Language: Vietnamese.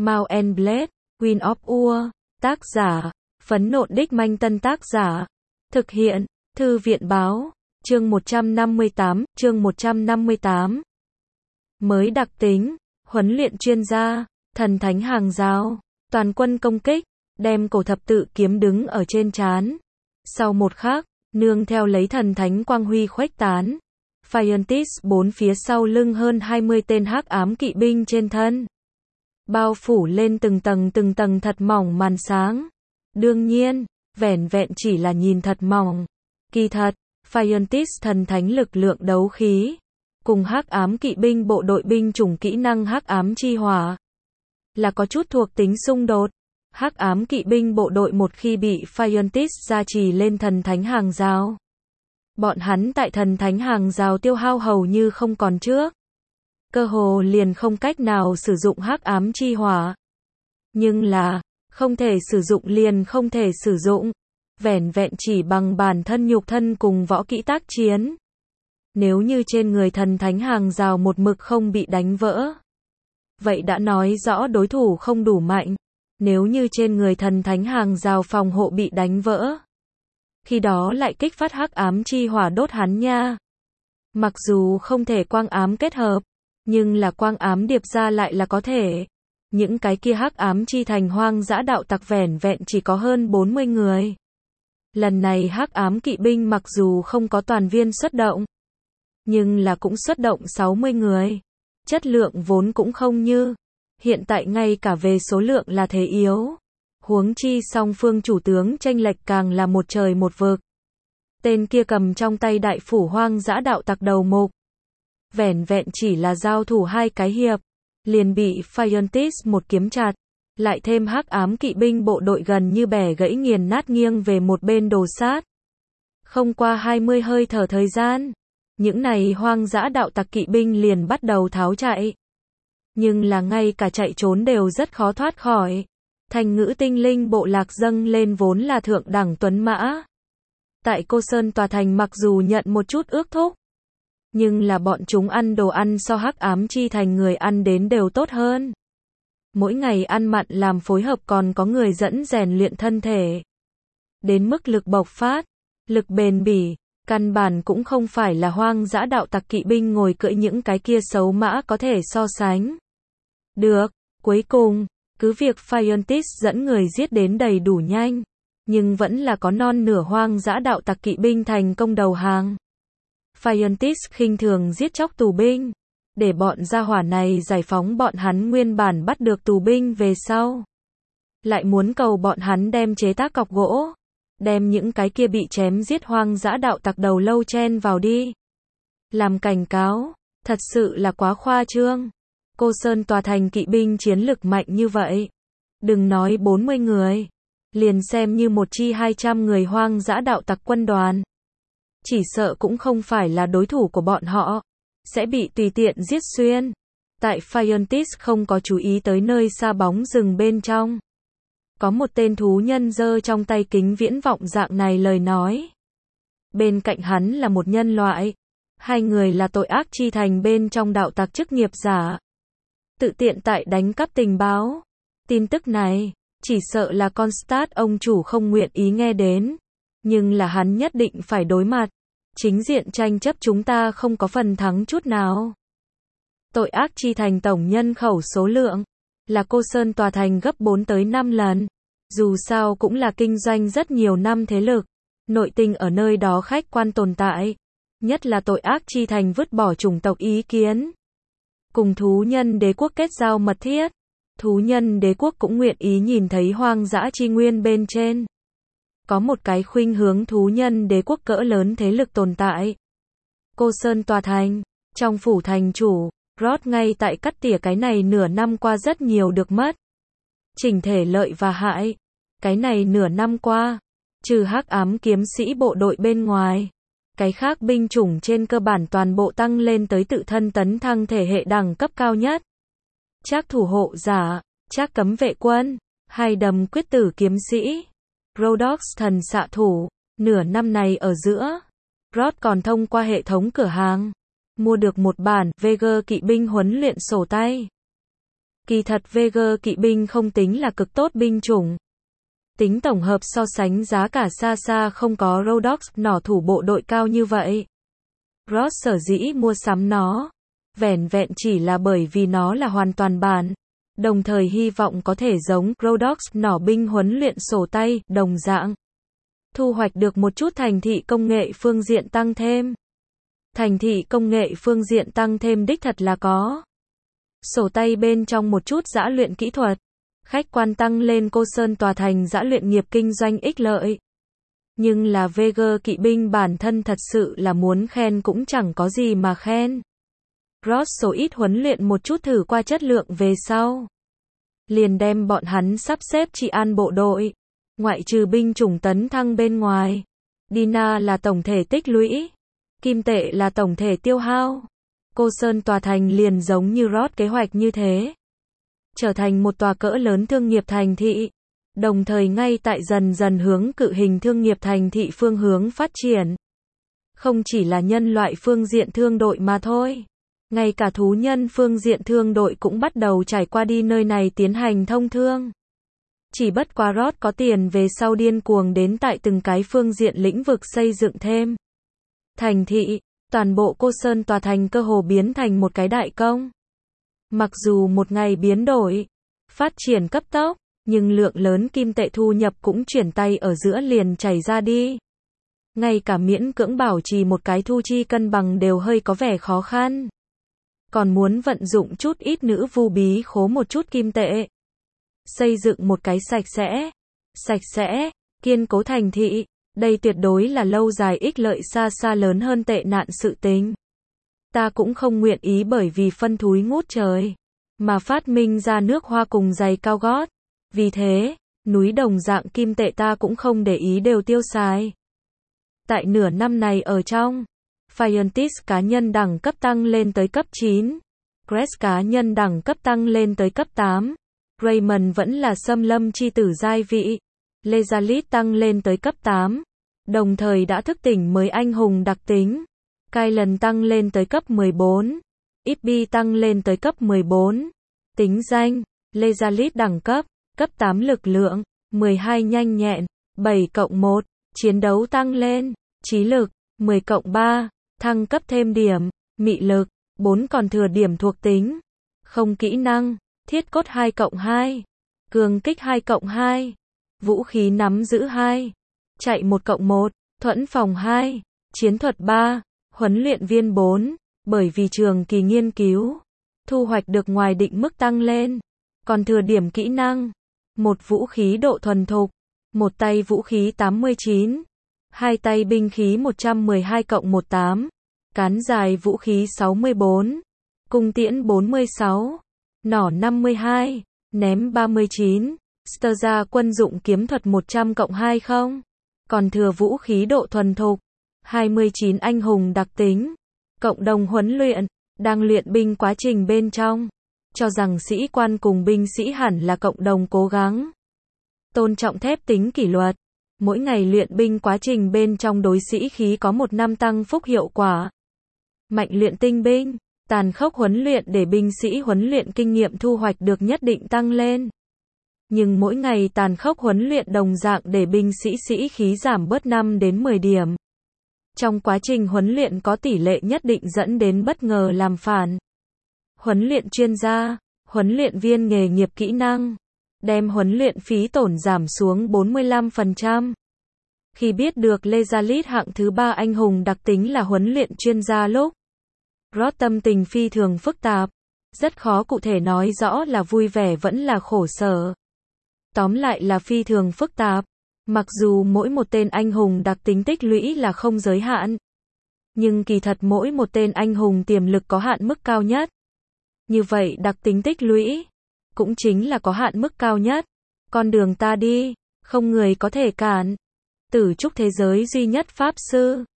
Mount and Blade, Queen of War, tác giả, Phấn Nộn Đích Manh Tân tác giả, thực hiện, Thư viện Báo, chương 158. Mới đặc tính, huấn luyện chuyên gia, thần thánh hàng rào, toàn quân công kích, đem cổ thập tự kiếm đứng ở trên trán. Sau một khắc, nương theo lấy thần thánh quang huy khuếch tán, Phiontis bốn phía sau lưng hơn 20 tên hắc ám kỵ binh trên thân, bao phủ lên từng tầng thật mỏng màn sáng. Đương nhiên, vẻn vẹn chỉ là nhìn thật mỏng. Kỳ thật, Phiontis thần thánh lực lượng đấu khí, cùng hắc ám kỵ binh bộ đội binh chủng kỹ năng hắc ám chi hỏa, là có chút thuộc tính xung đột. Hắc ám kỵ binh bộ đội một khi bị Phiontis gia trì lên thần thánh hàng rào, bọn hắn tại thần thánh hàng rào tiêu hao hầu như không còn trước, cơ hồ liền không cách nào sử dụng hắc ám chi hỏa. Nhưng là, không thể sử dụng liền không thể sử dụng, vẻn vẹn chỉ bằng bản thân nhục thân cùng võ kỹ tác chiến. Nếu như trên người thần thánh hàng rào một mực không bị đánh vỡ, vậy đã nói rõ đối thủ không đủ mạnh. Nếu như trên người thần thánh hàng rào phòng hộ bị đánh vỡ, khi đó lại kích phát hắc ám chi hỏa đốt hắn nha. Mặc dù không thể quang ám kết hợp, nhưng là quang ám điệp ra lại là có thể. Những cái kia hắc ám chi thành hoang dã đạo tặc vẻn vẹn chỉ có hơn 40 người. Lần này hắc ám kỵ binh mặc dù không có toàn viên xuất động, nhưng là cũng xuất động 60 người. Chất lượng vốn cũng không như. Hiện tại ngay cả về số lượng là thế yếu. Huống chi song phương chủ tướng chênh lệch càng là một trời một vực. Tên kia cầm trong tay đại phủ hoang dã đạo tặc đầu mục, vẻn vẹn chỉ là giao thủ 2 cái hiệp, liền bị Phiontis một kiếm chặt. Lại thêm hắc ám kỵ binh bộ đội gần như bẻ gãy nghiền nát nghiêng về một bên đồ sát. Không qua 20 hơi thở thời gian, những này hoang dã đạo tặc kỵ binh liền bắt đầu tháo chạy. Nhưng là ngay cả chạy trốn đều rất khó thoát khỏi. Thành ngữ tinh linh bộ lạc dâng lên vốn là thượng đẳng tuấn mã. Tại Cô Sơn tòa thành mặc dù nhận một chút ước thúc, nhưng là bọn chúng ăn đồ ăn so hắc ám chi thành người ăn đến đều tốt hơn. Mỗi ngày ăn mặn làm phối hợp, còn có người dẫn rèn luyện thân thể. Đến mức lực bộc phát, lực bền bỉ, căn bản cũng không phải là hoang dã đạo tặc kỵ binh ngồi cưỡi những cái kia xấu mã có thể so sánh. Được, cuối cùng, cứ việc Phiontis dẫn người giết đến đầy đủ nhanh, nhưng vẫn là có non nửa hoang dã đạo tặc kỵ binh thành công đầu hàng. Phiontis khinh thường giết chóc tù binh, để bọn gia hỏa này giải phóng bọn hắn nguyên bản bắt được tù binh về sau. Lại muốn cầu bọn hắn đem chế tác cọc gỗ, đem những cái kia bị chém giết hoang dã đạo tặc đầu lâu chen vào đi. Làm cảnh cáo, thật sự là quá khoa trương. Cô Sơn tòa thành kỵ binh chiến lực mạnh như vậy. Đừng nói 40 người, liền xem như một chi 200 người hoang dã đạo tặc quân đoàn, chỉ sợ cũng không phải là đối thủ của bọn họ, sẽ bị tùy tiện giết xuyên. Tại Phiontis không có chú ý tới nơi xa bóng rừng bên trong, có một tên thú nhân giơ trong tay kính viễn vọng dạng này lời nói. Bên cạnh hắn là một nhân loại. 2 người là tội ác chi thành bên trong đạo tặc chức nghiệp giả, tự tiện tại đánh cắp tình báo. Tin tức này, chỉ sợ là Constat ông chủ không nguyện ý nghe đến, nhưng là hắn nhất định phải đối mặt. Chính diện tranh chấp chúng ta không có phần thắng chút nào. Tội ác chi thành tổng nhân khẩu số lượng là Cô Sơn tòa thành gấp 4 tới 5 lần. Dù sao cũng là kinh doanh rất nhiều năm thế lực, nội tình ở nơi đó khách quan tồn tại. Nhất là tội ác chi thành vứt bỏ chủng tộc ý kiến, cùng thú nhân đế quốc kết giao mật thiết. Thú nhân đế quốc cũng nguyện ý nhìn thấy hoang dã chi nguyên bên trên. Có một cái khuynh hướng thú nhân đế quốc cỡ lớn thế lực tồn tại. Cô Sơn tòa thành, trong phủ thành chủ, Rod ngay tại cắt tỉa cái này nửa năm qua rất nhiều được mất. Chỉnh thể lợi và hại. Cái này nửa năm qua, trừ hắc ám kiếm sĩ bộ đội bên ngoài, cái khác binh chủng trên cơ bản toàn bộ tăng lên tới tự thân tấn thăng thể hệ đẳng cấp cao nhất. Trác thủ hộ giả, Trác cấm vệ quân, Hai đầm quyết tử kiếm sĩ, Rhodox thần xạ thủ. Nửa năm này ở giữa, Rod còn thông qua hệ thống cửa hàng mua được một bản Veger kỵ binh huấn luyện sổ tay. Kỳ thật Veger kỵ binh không tính là cực tốt binh chủng. Tính tổng hợp so sánh giá cả xa xa không có Rhodox nỏ thủ bộ đội cao như vậy. Ross sở dĩ mua sắm nó, vẻn vẹn chỉ là bởi vì nó là hoàn toàn bản, đồng thời hy vọng có thể giống Rhodox nỏ binh huấn luyện sổ tay, đồng dạng. Thu hoạch được một chút thành thị công nghệ phương diện tăng thêm. Thành thị công nghệ phương diện tăng thêm đích thật là có. Sổ tay bên trong một chút giã luyện kỹ thuật. Khách quan tăng lên Cô Sơn tòa thành giã luyện nghiệp kinh doanh ích lợi. Nhưng là Veger kỵ binh bản thân thật sự là muốn khen cũng chẳng có gì mà khen. Ross số ít huấn luyện một chút thử qua chất lượng về sau. Liền đem bọn hắn sắp xếp trị an bộ đội. Ngoại trừ binh chủng tấn thăng bên ngoài. Dina là tổng thể tích lũy. Kim tệ là tổng thể tiêu hao. Cô Sơn tòa thành liền giống như Ross kế hoạch như thế. Trở thành một tòa cỡ lớn thương nghiệp thành thị. Đồng thời ngay tại dần dần hướng cự hình thương nghiệp thành thị phương hướng phát triển. Không chỉ là nhân loại phương diện thương đội mà thôi. Ngay cả thú nhân phương diện thương đội cũng bắt đầu trải qua đi nơi này tiến hành thông thương. Chỉ bất quá Ross có tiền về sau điên cuồng đến tại từng cái phương diện lĩnh vực xây dựng thêm. Thành thị, toàn bộ Cô Sơn tòa thành cơ hồ biến thành một cái đại công. Mặc dù một ngày biến đổi, phát triển cấp tốc, nhưng lượng lớn kim tệ thu nhập cũng chuyển tay ở giữa liền chảy ra đi. Ngay cả miễn cưỡng bảo trì một cái thu chi cân bằng đều hơi có vẻ khó khăn. Còn muốn vận dụng chút ít nữ vu bí khố một chút kim tệ. Xây dựng một cái sạch sẽ, kiên cố thành thị, đây tuyệt đối là lâu dài ích lợi xa xa lớn hơn tệ nạn sự tình. Ta cũng không nguyện ý bởi vì phân thúi ngút trời, mà phát minh ra nước hoa cùng giày cao gót. Vì thế, núi đồng dạng kim tệ ta cũng không để ý đều tiêu xài. Tại nửa năm này ở trong, Fientis cá nhân đẳng cấp tăng lên tới cấp 9, Crest cá nhân đẳng cấp tăng lên tới cấp 8, Raymond vẫn là xâm lâm chi tử giai vị, Lezalit tăng lên tới cấp 8, đồng thời đã thức tỉnh mới anh hùng đặc tính, Kylan tăng lên tới cấp 14, Ibby tăng lên tới cấp 14, tính danh, Lezalit đẳng cấp 8 lực lượng, 12 nhanh nhẹn, 7+1, chiến đấu tăng lên, trí lực, 10+3, thăng cấp thêm điểm, mị lực, 4 còn thừa điểm thuộc tính, không kỹ năng, thiết cốt 2+2, cường kích 2+2, vũ khí nắm giữ 2, chạy 1+1, thuẫn phòng 2, chiến thuật 3, huấn luyện viên 4, bởi vì trường kỳ nghiên cứu, thu hoạch được ngoài định mức tăng lên, còn thừa điểm kỹ năng, một vũ khí độ thuần thục, một tay vũ khí 89, hai tay binh khí 112+18, cán dài vũ khí 64, cung tiễn 46, nỏ 52, ném 39, Sturza quân dụng kiếm thuật 100+20, còn thừa vũ khí độ thuần thục, 29 anh hùng đặc tính, cộng đồng huấn luyện, đang luyện binh quá trình bên trong, cho rằng sĩ quan cùng binh sĩ hẳn là cộng đồng cố gắng. Tôn trọng thép tính kỷ luật, mỗi ngày luyện binh quá trình bên trong đối sĩ khí có 1 năm tăng phúc hiệu quả. Mạnh luyện tinh binh, tàn khốc huấn luyện để binh sĩ huấn luyện kinh nghiệm thu hoạch được nhất định tăng lên. Nhưng mỗi ngày tàn khốc huấn luyện đồng dạng để binh sĩ sĩ khí giảm bớt 5 đến 10 điểm. Trong quá trình huấn luyện có tỷ lệ nhất định dẫn đến bất ngờ làm phản. Huấn luyện chuyên gia, huấn luyện viên nghề nghiệp kỹ năng, đem huấn luyện phí tổn giảm xuống 45%. Khi biết được Lezalit hạng thứ 3 anh hùng đặc tính là huấn luyện chuyên gia lúc, Ross tâm tình phi thường phức tạp, rất khó cụ thể nói rõ là vui vẻ vẫn là khổ sở. Tóm lại là phi thường phức tạp, mặc dù mỗi một tên anh hùng đặc tính tích lũy là không giới hạn, nhưng kỳ thật mỗi một tên anh hùng tiềm lực có hạn mức cao nhất. Như vậy đặc tính tích lũy cũng chính là có hạn mức cao nhất. Con đường ta đi, không người có thể cản. Tử trúc thế giới duy nhất pháp sư.